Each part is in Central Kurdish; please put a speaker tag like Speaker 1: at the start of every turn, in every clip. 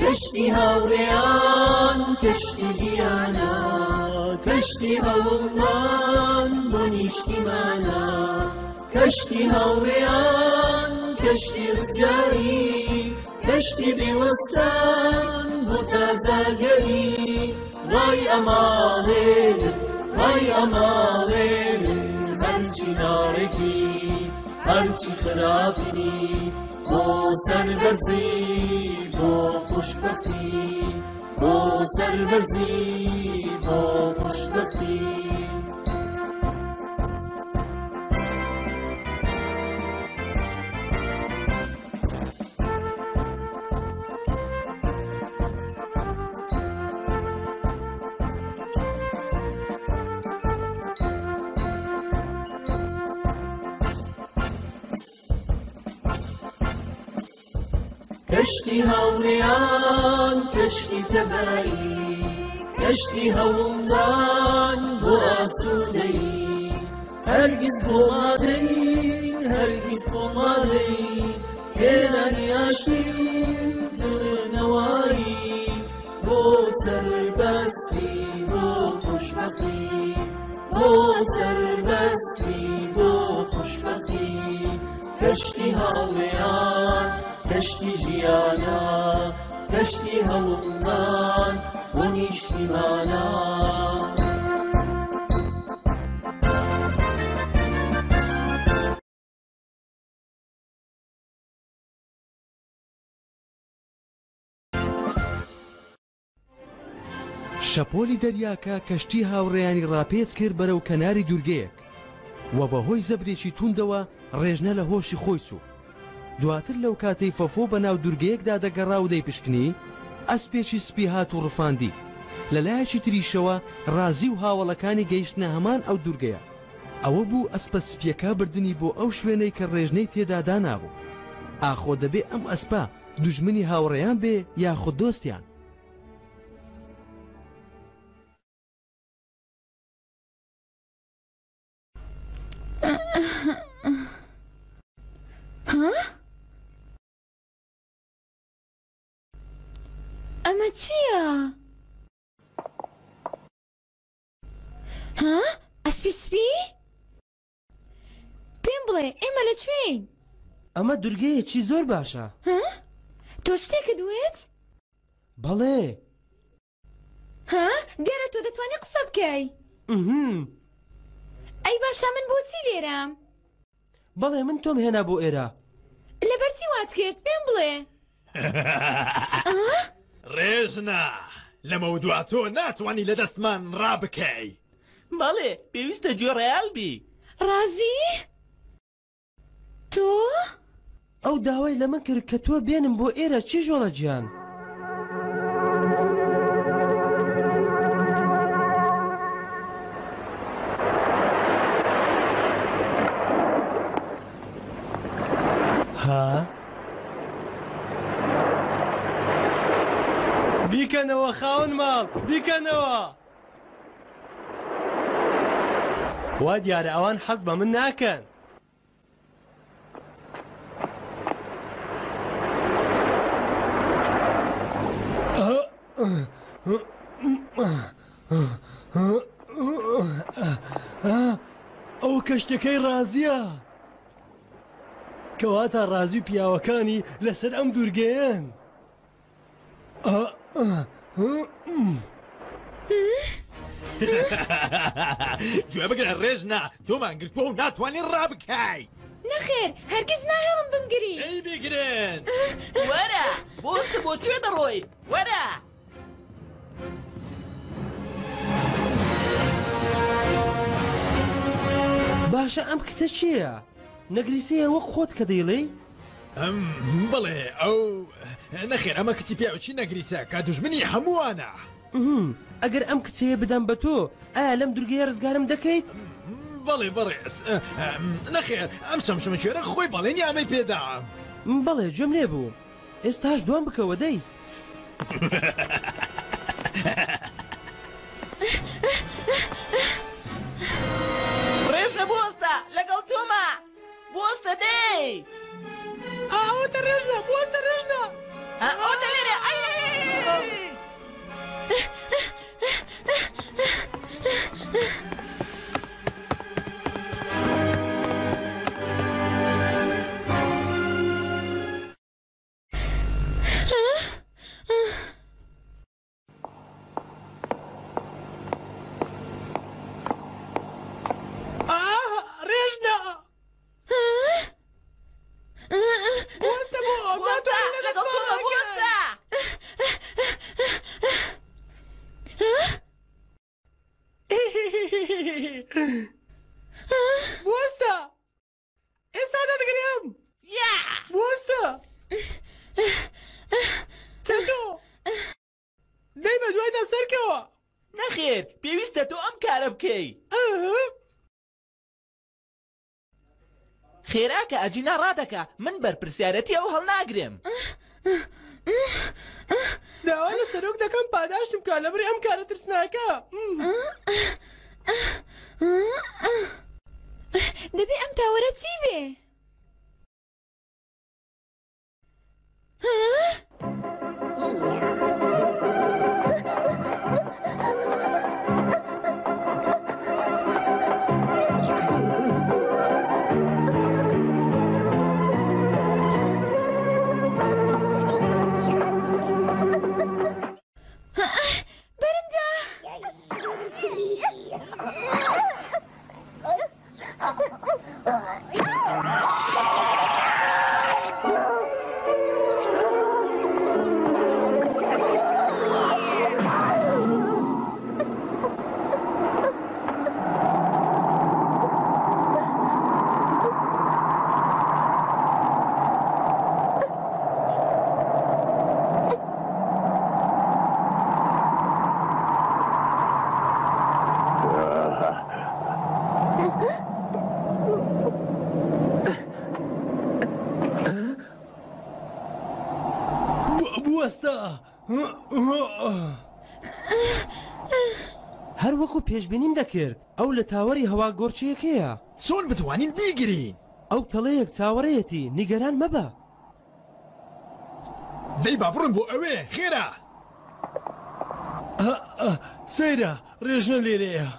Speaker 1: کەشتی هاوڕێیان کەشتی ژیانە کەشتی هەوڵمان بۆ نیشتیمانە کەشتی هاوڕێیان کەشتی ڕزگاری کەشتی بێوەستان بۆ تازاگەری ڕای ئەماڵێنن ڕای ئەماڵێنن هەرچی ناڕێکی هەرچی خراپی بۆ سەربەرزی بۆ خوشبەختی بۆ سەربەرزی بۆ خوشبەختی کەشتی هاوڕێیان کەشتی تەبایی کەشتی هەوڵدان بۆ ئاسوودەی هەرگیز بۆ مادەی هەرگیز بۆ مادەی هێنانی ئاشتی دڵنەواری بۆ سەربەستی بۆ خوشبەختی بۆ سەربەستی بۆ خوشبەختی کەشتی هاوڕێیان کەشتی ژیانە کەشتی هەوڵمان بۆ نیشتیمانە
Speaker 2: شەپۆلی دەریاکە کەشتی هاوڕێیانی ڕاپێچ کرد بەرەو کەناری دوورگەیەک و بەهۆی زەبرێکی توندەوە ڕێژنە لە هۆشی خۆی چوو. دواتر لەو کاتەی فەفۆ بەناو دوورگەیەکدا دەگەڕا و دەیپشکنی ئەسپێکی سپی هات و ڕفاندی. لەلایەکی تریشەوە ڕازی و هاوڵەکانی گەیشتنە هەمان ئەو دوورگەیە. ئەوە بوو ئەسپە سپیەکە بردنی بۆ ئەو شوێنەی کە ڕێژنەی تێدا دانابوو. ئاخۆ دەبێ ئەم ئەسپە دوژمنی هاوڕێیان بێ یاخود دۆستیان.
Speaker 3: ئەمە چییە؟ ها؟ ئەسپی سپی؟ پێم بڵێ ئێمە لەکوێین؟
Speaker 4: ئەمە دوورگەیەکی زۆر باشە.
Speaker 3: ها؟ تۆ شتێکت دوێت؟
Speaker 4: بەڵێ.
Speaker 3: ها؟ دیارە تۆ دەتوانێت قسە بکەی؟ ئەی باشە من بۆچی لێرەم؟
Speaker 4: بەڵێ من تۆم هێنا بۆ ئێرە.
Speaker 3: لەبەرچی وات کرد پێم بڵێ.
Speaker 5: ڕێژنە لەمە دواتۆ ناتوانانی لە دەستمان ڕابکەی.
Speaker 6: بەڵێ پێویستە گوێڕەیال بی.
Speaker 3: ڕازی؟ تۆ؟
Speaker 4: ئەو داوای لە من کرد کە تۆ بێنم بۆ ئێرە چی ژۆڵە گیان؟ ها؟ بیکەنەوە خاون ماڵ بیکەنەوە. وا دیارە ئەوان حەز بە من ناکەن. ئەو کەشتەکەی ڕازیە کەواتە ڕازی پیاوەکانی لەسەر ئەم دوورگەیەن.
Speaker 5: گوێ بگرە ڕێژنە تۆمان گرتووە و ناتوانین ڕابکەی.
Speaker 3: نەخێر هەرگیز ناهێڵم بمگری.
Speaker 5: ئەی بیگرن
Speaker 6: وەرە بۆستە بۆ کوێ دەڕۆی وەرە.
Speaker 4: باشە ئەم کچە چییە؟ نەگریسیە وەک خۆت کە دەیڵێی؟
Speaker 5: بڵێ ئەو نەخێر ئەمە کچی پیاوچی نەگریسە کە دوژمنی هەمووانە.
Speaker 4: ئەگەر ئەم کچەیە بدەم بە تۆ ئایا لەم دوورگەیە ڕزگارم دەکەیت؟
Speaker 5: بەڵێ بەڕێز نەخێر ئەم شەمشەمە کوێرە خۆی بەڵێنی ئەمەی پێدام.
Speaker 4: بەڵێ گوێم لێ بوو ئێستاش دوام بکەوە دەی.
Speaker 6: ڕێژنە بۆستە لەگەڵ تۆمە بۆستە دەی.
Speaker 5: ئەوتە ڕێژنە بۆستە ڕێژنە
Speaker 6: ئەوتە لێرە ئەی بکەی خێرا کە ئەجینا ڕادەکە من بەرپرسیارەتی ئەو هەڵناگرێم
Speaker 4: داوا لە سەرۆک دەکەم پاداشتم کا لەبەری ئەم کارە ترسناکە
Speaker 3: دەبێ ئەم تاوەرە چی بێ؟
Speaker 4: هەر وەکو پێشبینیم دەکرد ئەو لە تاوەری هەوا گۆرچیەکەیە
Speaker 5: چۆن بتوانین بیگرین
Speaker 4: ئەو تەڵەیەک چاوەڕێتی نیگەران مەبە
Speaker 5: دەی با بڕم بۆ ئەوێ خێرا
Speaker 4: سەیرە ڕێژنە لێرەیە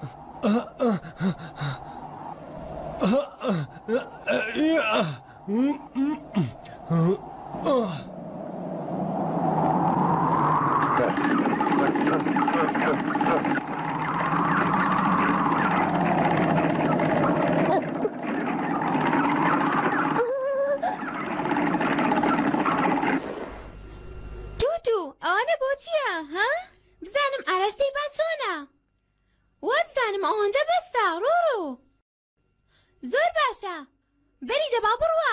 Speaker 3: ئەوانە بۆ چییە ها؟ بزانم ئاراستەی با چۆنە؟ وا بزانم ئەوەندە بەستە ڕۆڕۆ زۆر باشە بەری دەبا بڕوە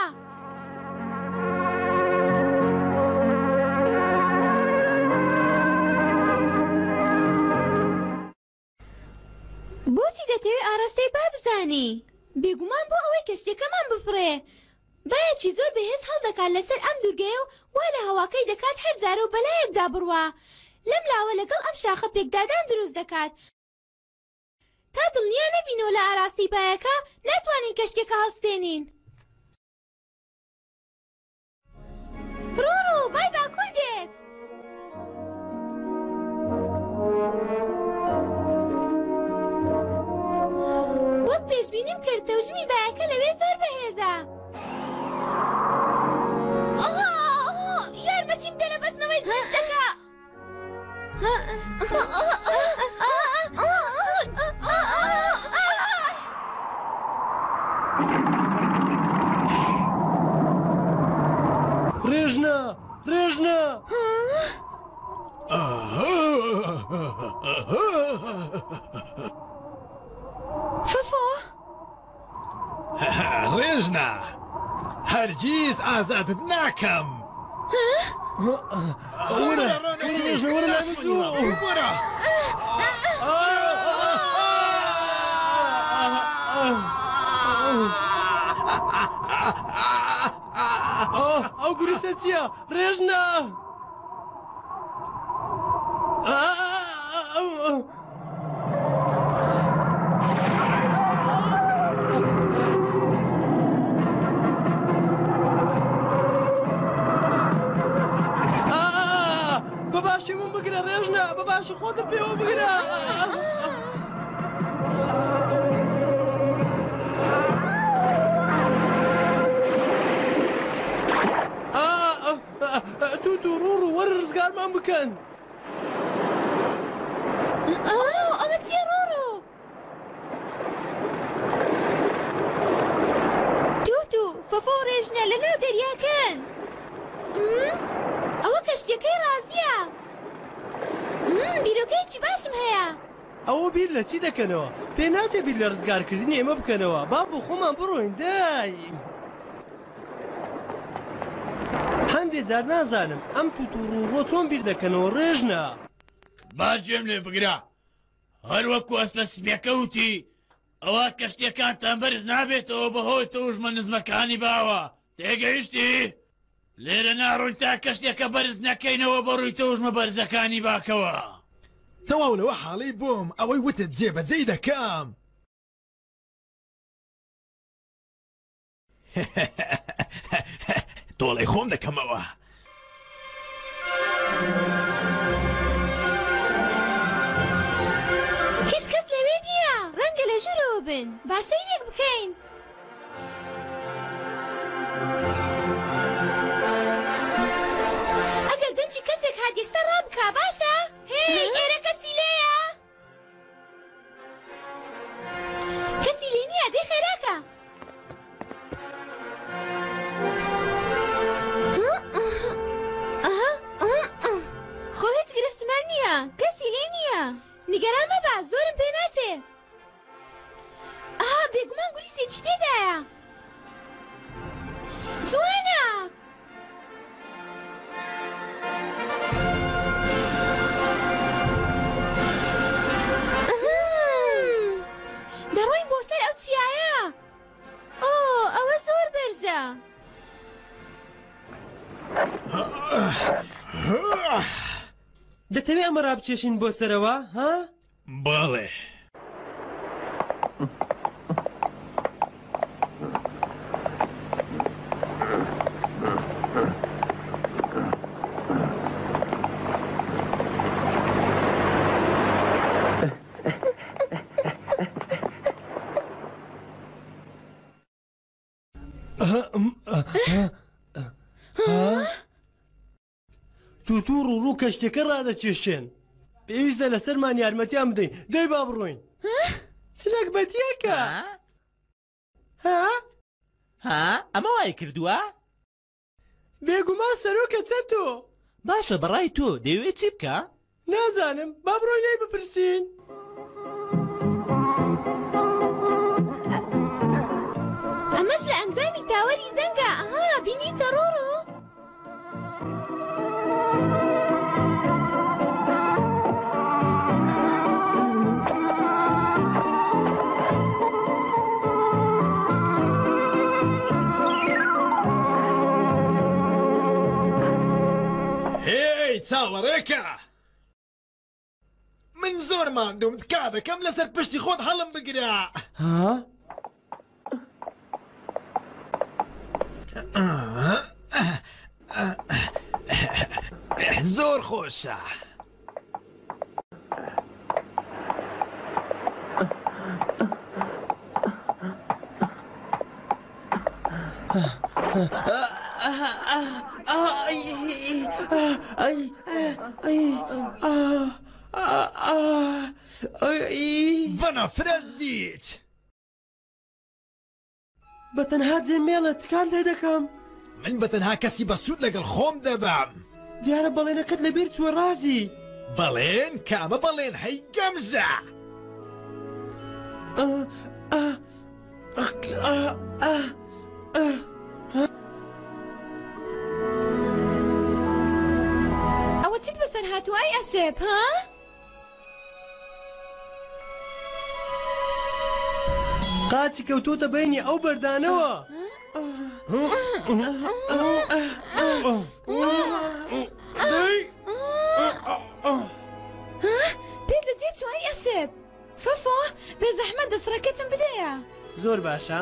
Speaker 3: بۆچی دەتەوێت ئاراستەی با بزانی؟ بێگومان بۆ ئەوەی کەشتێکەمان بفڕێ باەکی زۆر بەهێز هەڵدەکات لەسەر ئەم دوورگەیە و وا لە هەواکەی دەکات هەر جارە و بەلایەکدا بڕوە لەم لاوە لەگەڵ ئەم شاخە پێکدادان دروست دەکات تا دڵنیا نەبینەوە لە ئاراستی پایەکە ناتوانین کەشتێکە هەڵستێنین ڕۆڕۆ بای باکوور دێت وەک پێشبینیم کرد تەوژمی بایەکە لەوێ زۆر بەهێزە یارمەتیم دە لە بەستنەوەی دەستەکە
Speaker 4: ڕێژنە ڕێژنە
Speaker 3: فۆفۆ
Speaker 5: ڕێژنە هەرگیز ئازادت ناکەم
Speaker 4: ئەو گوریسە چییە؟ ڕێژنە بەباشی من بگرە ڕێژنە بەباشی خۆتم پێوە بگرە توت و ڕوڕ و وەرە ڕزگارمان بکەن
Speaker 3: ئەمە چیە ڕۆڕۆ توت و فۆفۆ و ڕێژنە لەناو دەریاکەن ئەوە کەشتەکەی ڕازیە بیرۆکەیەکی باشم هەیە
Speaker 4: ئەوە بیر لە چی دەکەنەوە؟ پێ ناچێت بیر لە ڕزگارکردنی ئێمە بکەنەوە با بۆ خۆمان بڕۆین دای هەندێک جار نازانم ئەم توت و ڕوڕۆ چۆن بیر دەکەنەوە ڕێژنە
Speaker 5: باش جێم لێ بگرە
Speaker 7: هەروەکو ئەسپەسمیەکە وتی ئەوە کەشتیەکانتان بەرز نابێتەوە بەهۆی توژمە نزمەکانی باوە تێگەیشتی لێرە ناڕووین تا کەشتێکە بەرز نەکەینەوە بەڕووی توژمە بەرزەکانی باکەوە
Speaker 5: تەواو لەوە حاڵی بووم ئەوەی وتت جێبەجێی دەکەم تۆڵەی خۆم دەکەمەوە
Speaker 3: هیچ کەس لەوێ نییە ڕەنگە لە ژوورەوە بن با سەیرێک بکەین ئەگەر دەنجی کەسێک هات یەکسەر ڕابکا باشە هێی ئێرە کەسی لێیە کەسی لێ نییە دەی خێراکە خۆ هیچ گرفتمان نییە کەسی لێ نییە نیگەران مەبە زۆرم پێ ناچێ ئاها بێگومان گوریسێکی تێدایە جوانە دەڕۆین بۆ سەر ئەو چیایە ئۆ ئەوە زۆر بەرزە
Speaker 4: دەتەوێت ئەمە ڕابچێشین بۆ سەرەوە ها؟
Speaker 5: بەڵێ
Speaker 4: تووتوڕ و ڕوو کەشتەکە ڕادەچێشێن پێویستە لەسەرمان یارمەتیان بدەین دەی با بڕۆین چلەک بەتیەکە
Speaker 6: ها ئەمە وای کردووە
Speaker 4: بێگومان سەرۆکە چەتۆ
Speaker 6: باشە بەڕای تۆ دەیەوێت چی بکە
Speaker 4: نازانم با بڕۆین لێی بپرسین
Speaker 3: ئەمەش لە ئەنجامی تاوەری زەنگە ئەها بینیتە ڕۆڕۆ
Speaker 5: چاوەڕێکە من زۆر ماندوم تکا دەکەم لەسەر پشتی خۆت هەڵم بگرە
Speaker 4: ها؟
Speaker 5: زۆر خۆشە بەنەفرەت دیت
Speaker 4: بەتەنها جێمێڵە تکان لێ دەکەم
Speaker 5: من بەتەنها کەسی بەسوود لەگەڵ خۆم دەبم
Speaker 4: دیارە بەڵێنەکەت لەبیر چوە ڕازی
Speaker 5: بەڵێن کامە بەڵێن هەی گەمژە
Speaker 3: ئەوە چیت بەسەر هاتووای ئەسێب ها؟
Speaker 4: قاچی کەوتۆتە بینی ئەو بەردانەوە
Speaker 3: پێت لە جێ چوای ئەسێب فەفۆ بێ زەحمەت دەسڕەکەتم بدەیە
Speaker 4: زۆر باشە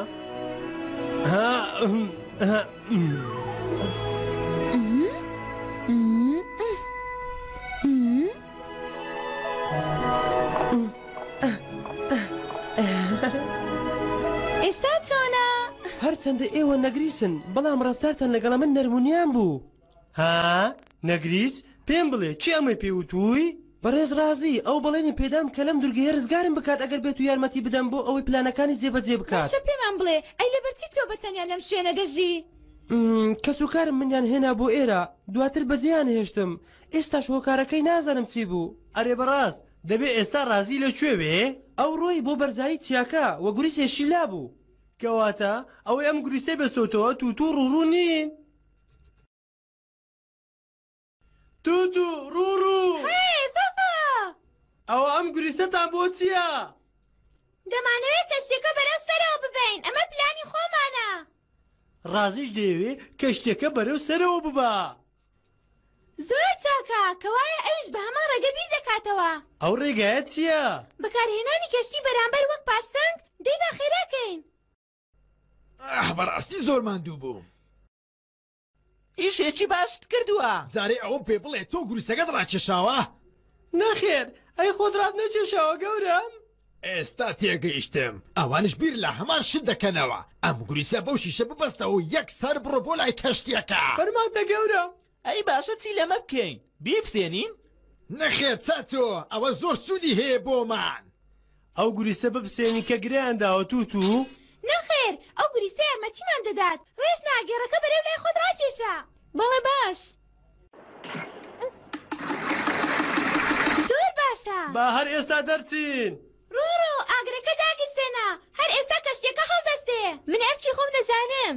Speaker 3: ئێستا چۆنە؟
Speaker 4: هەرچەندە ئێوە نەگریسن بەڵام ڕەفتارتان لەگەڵە من نەرمونیان بوو ها نەگریس پێم بڵێ چی ئەمە پێوتووی؟ بەڕێز ڕازی ئەو بەڵێنی پێدام کە لەم دورگەیە ڕزگارم بکات ئەگەر بێت و یارمەتی بدەم بۆ ئەوەی پلانەکانی جێبەجێ بکات
Speaker 3: باشە پێمان بڵێ ئەی لەبەرچی تۆ بەتەنیا لەم شوێنە دەژی؟
Speaker 4: کەس و کارم منیان هێنا بۆ ئێرە دواتر بەجێیان هێشتم ئێستاش هۆکارەکەی نازانم چی بوو ئەرێ بەڕاست دەبێ ئێستا ڕازی لەکوێ بێ؟ ئەو ڕۆی بۆ بەرزایی چیاکە وە گوریسێشی لا بوو کەواتە ئەوەی ئەم گوریسەی بەستۆتەوە تووتو ڕوڕوو نین تووتو ڕوڕوو
Speaker 3: هەی فەفە
Speaker 4: ئەوە ئەم گوریسەتان بۆ چییە؟
Speaker 3: دەمانەوێت کەشتێکە بەرەو سەرەوە ببین ئەمە پلانی خۆمانە.
Speaker 4: ڕازیش دەیەوێ کە شتێکە بەرەو سەرەوە ببە.
Speaker 3: زۆر چاکە کەوایە ئەوش بە هەمان ڕێگە بیر دەکاتەوە.
Speaker 4: ئەو ڕێگایە چییە؟
Speaker 3: بەکارهێنانی کەشتی بەرامبەر وەک پارسەنگ دەی با خێراکەین.
Speaker 5: بەڕاستی زۆر ماندوو بوو.
Speaker 6: ئیشێکی باشت کردووە.
Speaker 5: جارێ ئەوە پێ بڵێ تۆ گوریسەکەت ڕاکێشاوە؟
Speaker 4: نەخێر ئەی خۆدرات نەچێشاوە گەورم.
Speaker 5: ئێستا تێگەیشتم ئەوانش بیر لە هەمان شت دەکەنەوە ئەم گوریسە بەو شیشە ببەستەوە و یەک سەر بڕۆ بۆ لای کەشتیەکە.
Speaker 4: فەرمانتە گەورم.
Speaker 6: ئەی باشە چی لەمە بکەین؟ بیبسێنین؟
Speaker 5: نەخێر چاتۆ ئەوە زۆر سوودی هەیە بۆمان.
Speaker 4: ئەو گوریسە ببسێنی کە گریانداوە تووتو؟
Speaker 3: نەخێر ئەو گوریسە یارمەتیمان دەدات. ڕێژ ناگەڕەکە بەرەو لای خۆت ڕاکێشە. بەڵێ باش. زۆر باشە.
Speaker 4: با هەر ئێستا دەرچین.
Speaker 3: ڕۆ ئاگرەکە داگیرسێنە هەر ئێستا کەشتێکە هەڵدەستێ. من ئەرچی خۆم دەزانم.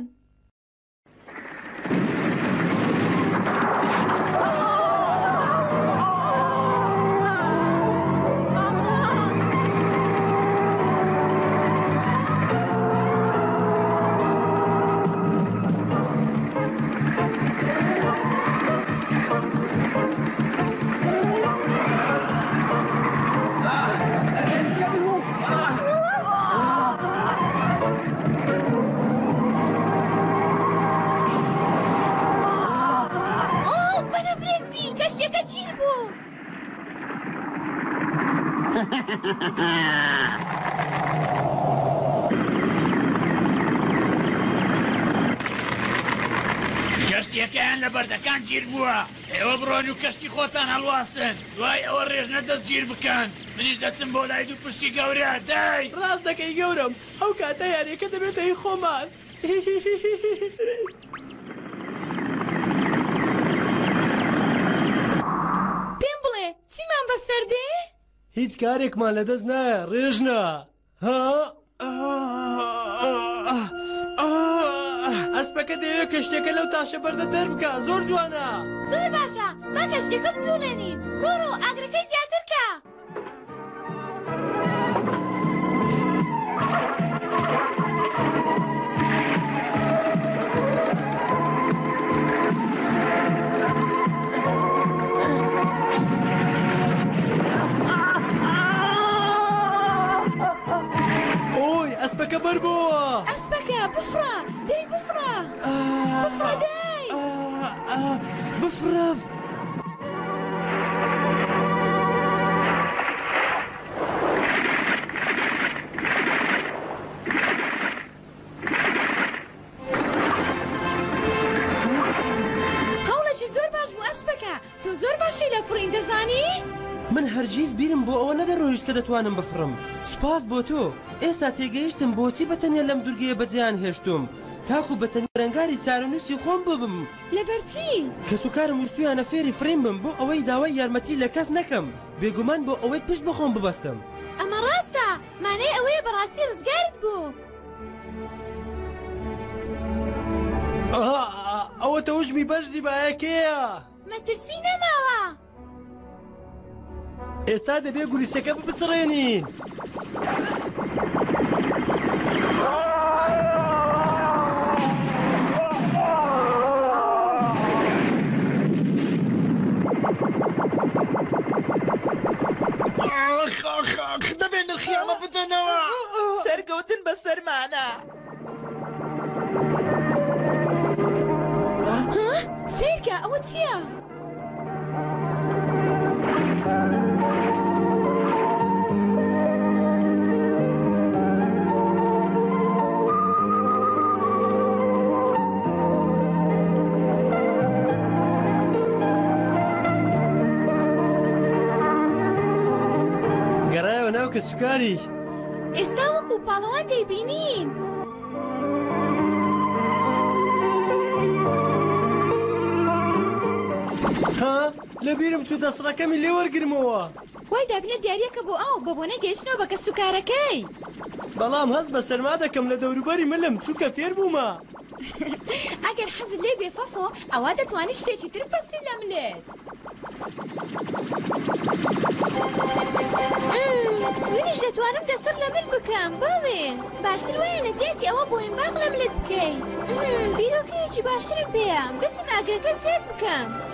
Speaker 7: کەشتیەکەیان لە بەردەکان گیر بووە ئێوە بڕۆن و کەشتی خۆتان هەڵواسن دوای ئەوە ڕێژنە دەستگیر بکەن منیش دەچم بۆ لای دوو پشتی گەورە دای
Speaker 4: ڕاست دەکەی گەورم ئەو کاتە یاریەکە دەبێتە هی خۆمان.
Speaker 3: پێم بڵێ چیمان بەسەر دێ؟
Speaker 4: هیچ کارێکمان لەدەست نایە ڕێژنە. ئەسپەکە دەیەوێت کەشتێکە لەو تاشە بەردە دەربکە زۆر جوانە.
Speaker 3: زۆر باشە با کەشتێکە بجوڵێنین. ڕۆ ئاگرەکەی زیاتر کە.
Speaker 4: ئەسپەکە بەر بووە.
Speaker 3: ئەسپەکە بفڕە دەی بفڕە. بفڕە دەی.
Speaker 4: بفڕم.
Speaker 3: هەوڵێکی زۆر باش بوو ئەسپەکە. تۆ زۆر باشی لە فڕین دەزانی؟
Speaker 4: من هەرگیز بیرم بۆ ئەوە نەدەڕۆیشت کە دەتوانم بفڕم. سوپاس بۆ تۆ. ئێستا تێگەیشتم بۆچی بەتەنیا لەم دوورگەیە بەجیان هێشتم تاکو بەتەنیا ڕەنگاری چارەنووسی خۆم ببم.
Speaker 3: لەبەرچی؟
Speaker 4: کەسوکارم وستویانە فێری فرێم بم بۆ ئەوەی داوای یارمەتی لە کەس نەکەم بێگومان بۆ ئەوەی پشت بەخۆم ببەستم.
Speaker 3: ئەمە ڕاستە مانەی ئەوەیە بەڕاستی ڕزگارت بوو.
Speaker 4: ئەوە تەوژمی بەرزی بایەکەیە.
Speaker 3: مەترسی نەماوە.
Speaker 4: ئێستا دەبێ گوریسەکە بچڕێنین.
Speaker 5: دەبێن نرخیامە بدەنەوە.
Speaker 6: سەرکەوتن بە سەرمانە.
Speaker 3: سیرکە ئەوە چییە؟
Speaker 4: گەڕایەوە ناو کەسوکاری.
Speaker 3: ئێستا وەکو پاڵەوان دەیبینین.
Speaker 4: لەبیرم چوو دەسڕەکەمی لێ وەرگرمەوە.
Speaker 3: وای دابنێت دیارەکە بۆ ئەو بە بۆنە گەیشتنەوە بە کەسوکارەکەی.
Speaker 4: بەڵام هەست بە سەرما دەکەم لە دەوروبەری ملم چووکە فێر بوومە.
Speaker 3: ئەگەر حەزت لێ بێ فەفۆ ئەوا دەتوانیت شتێکی تر بەستی لە ملێت.
Speaker 8: منیش دەتوانم دەسەر لە مل بکەم بەڵێ
Speaker 3: باشتر وایە لە جێتی ئەوە بۆ ئیمباغ لە ملت بکەی
Speaker 8: بیرۆکەیەکی باشترم پێیە بچم ئاگرەکە زێت بکەم